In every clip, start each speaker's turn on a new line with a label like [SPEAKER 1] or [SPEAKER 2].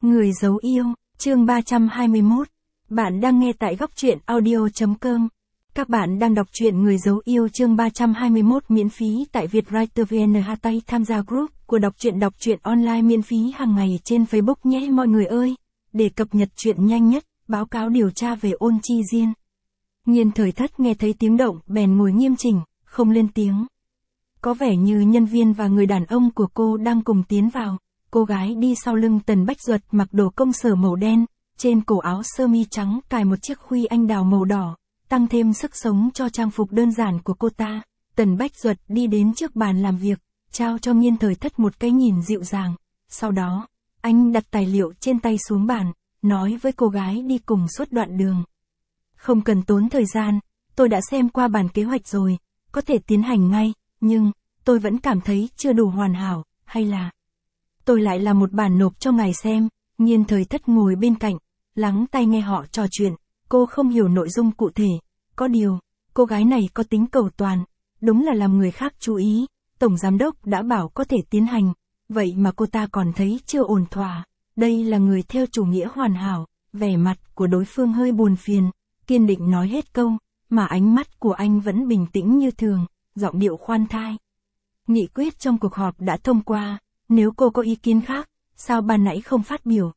[SPEAKER 1] Người giấu yêu, chương 321. Bạn đang nghe tại góc truyện audio.com. Các bạn đang đọc truyện Người giấu yêu chương 321 miễn phí tại Vietwriter VN. Tay tham gia group của đọc truyện online miễn phí hàng ngày trên Facebook nhé mọi người ơi. Để cập nhật truyện nhanh nhất, báo cáo điều tra về Ôn Chi Diên. Nhiên Thời Thất nghe thấy tiếng động bèn ngồi nghiêm chỉnh, không lên tiếng. Có vẻ như nhân viên và người đàn ông của cô đang cùng tiến vào. Cô gái đi sau lưng Tần Bách Duật mặc đồ công sở màu đen, trên cổ áo sơ mi trắng cài một chiếc khuy anh đào màu đỏ, tăng thêm sức sống cho trang phục đơn giản của cô ta. Tần Bách Duật đi đến trước bàn làm việc, trao cho Nhiên Thời Thất một cái nhìn dịu dàng. Sau đó, anh đặt tài liệu trên tay xuống bàn, nói với cô gái đi cùng suốt đoạn đường. Không cần tốn thời gian, tôi đã xem qua bản kế hoạch rồi, có thể tiến hành ngay, nhưng, tôi vẫn cảm thấy chưa đủ hoàn hảo, hay là... Tôi lại làm một bản nộp cho ngài xem. Nhiên Thời Thất ngồi bên cạnh, lắng tai nghe họ trò chuyện, cô không hiểu nội dung cụ thể, có điều, cô gái này có tính cầu toàn, đúng là làm người khác chú ý, tổng giám đốc đã bảo có thể tiến hành, vậy mà cô ta còn thấy chưa ổn thỏa, đây là người theo chủ nghĩa hoàn hảo, vẻ mặt của đối phương hơi buồn phiền, kiên định nói hết câu, mà ánh mắt của anh vẫn bình tĩnh như thường, giọng điệu khoan thai. Nghị quyết trong cuộc họp đã thông qua. Nếu cô có ý kiến khác, sao ban nãy không phát biểu,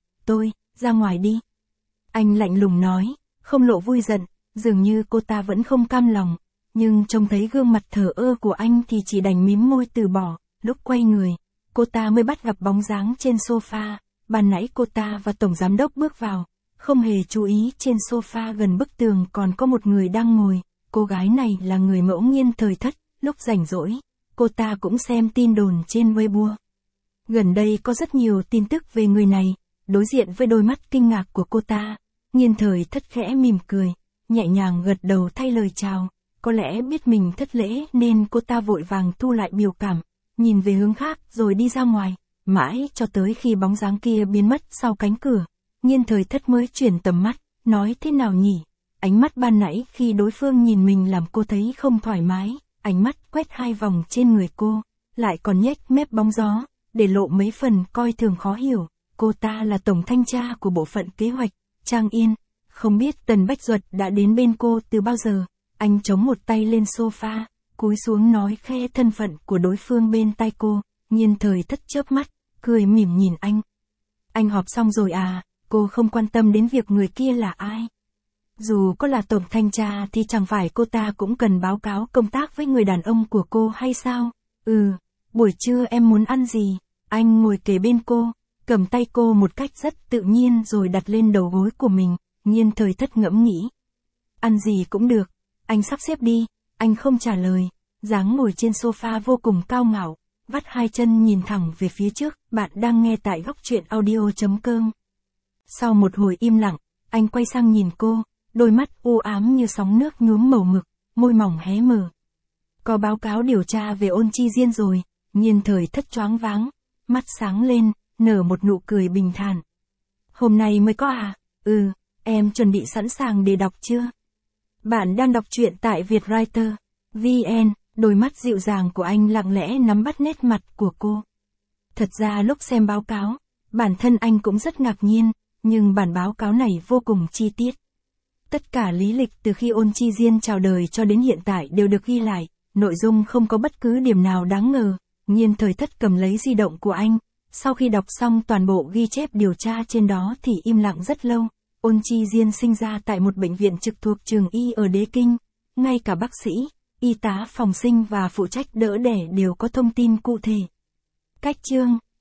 [SPEAKER 1] ra ngoài đi. Anh lạnh lùng nói, không lộ vui giận, dường như cô ta vẫn không cam lòng, nhưng trông thấy gương mặt thờ ơ của anh thì chỉ đành mím môi từ bỏ, lúc quay người, cô ta mới bắt gặp bóng dáng trên sofa, ban nãy cô ta và tổng giám đốc bước vào, không hề chú ý trên sofa gần bức tường còn có một người đang ngồi, cô gái này là người mẫu Nhiên Thời Thất, lúc rảnh rỗi, cô ta cũng xem tin đồn trên Weibo. Gần đây có rất nhiều tin tức về người này, đối diện với đôi mắt kinh ngạc của cô ta, Nhiên Thời Thất khẽ mỉm cười, nhẹ nhàng gật đầu thay lời chào, có lẽ biết mình thất lễ nên cô ta vội vàng thu lại biểu cảm, nhìn về hướng khác rồi đi ra ngoài, mãi cho tới khi bóng dáng kia biến mất sau cánh cửa, Nhiên Thời Thất mới chuyển tầm mắt, nói thế nào nhỉ, ánh mắt ban nãy khi đối phương nhìn mình làm cô thấy không thoải mái, ánh mắt quét hai vòng trên người cô, lại còn nhếch mép bóng gió. Để lộ mấy phần coi thường khó hiểu, cô ta là tổng thanh tra của bộ phận kế hoạch, Trang Yên, không biết Tần Bách Duật đã đến bên cô từ bao giờ, anh chống một tay lên sofa, cúi xuống nói khe thân phận của đối phương bên tai cô, Nhiên Thời Thất chớp mắt, cười mỉm nhìn anh. Anh họp xong rồi à, cô không quan tâm đến việc người kia là ai. Dù có là tổng thanh tra thì chẳng phải cô ta cũng cần báo cáo công tác với người đàn ông của cô hay sao, buổi trưa em muốn ăn gì? Anh ngồi kề bên cô, cầm tay cô một cách rất tự nhiên rồi đặt lên đầu gối của mình, Nhiên Thời Thất ngẫm nghĩ. Ăn gì cũng được, anh sắp xếp đi, anh không trả lời, dáng ngồi trên sofa vô cùng cao ngạo, vắt hai chân nhìn thẳng về phía trước, bạn đang nghe tại góc truyện audio.com. Sau một hồi im lặng, anh quay sang nhìn cô, đôi mắt u ám như sóng nước nhuốm màu mực, môi mỏng hé mở. Có báo cáo điều tra về Ôn Chi Diên rồi. Nhiên Thời Thất choáng váng, mắt sáng lên, nở một nụ cười bình thản. Hôm nay mới có à? Em chuẩn bị sẵn sàng để đọc chưa? Bạn đang đọc truyện tại Vietwriter VN, đôi mắt dịu dàng của anh lặng lẽ nắm bắt nét mặt của cô. Thật ra lúc xem báo cáo, bản thân anh cũng rất ngạc nhiên, nhưng bản báo cáo này vô cùng chi tiết. Tất cả lý lịch từ khi Ôn Chi Diên chào đời cho đến hiện tại đều được ghi lại, nội dung không có bất cứ điểm nào đáng ngờ. Nhiên Thời Thất cầm lấy di động của anh, sau khi đọc xong toàn bộ ghi chép điều tra trên đó thì im lặng rất lâu. Ôn Chi Diên sinh ra tại một bệnh viện trực thuộc trường y ở Đế Kinh, ngay cả bác sĩ, y tá phòng sinh và phụ trách đỡ đẻ đều có thông tin cụ thể. Cách chương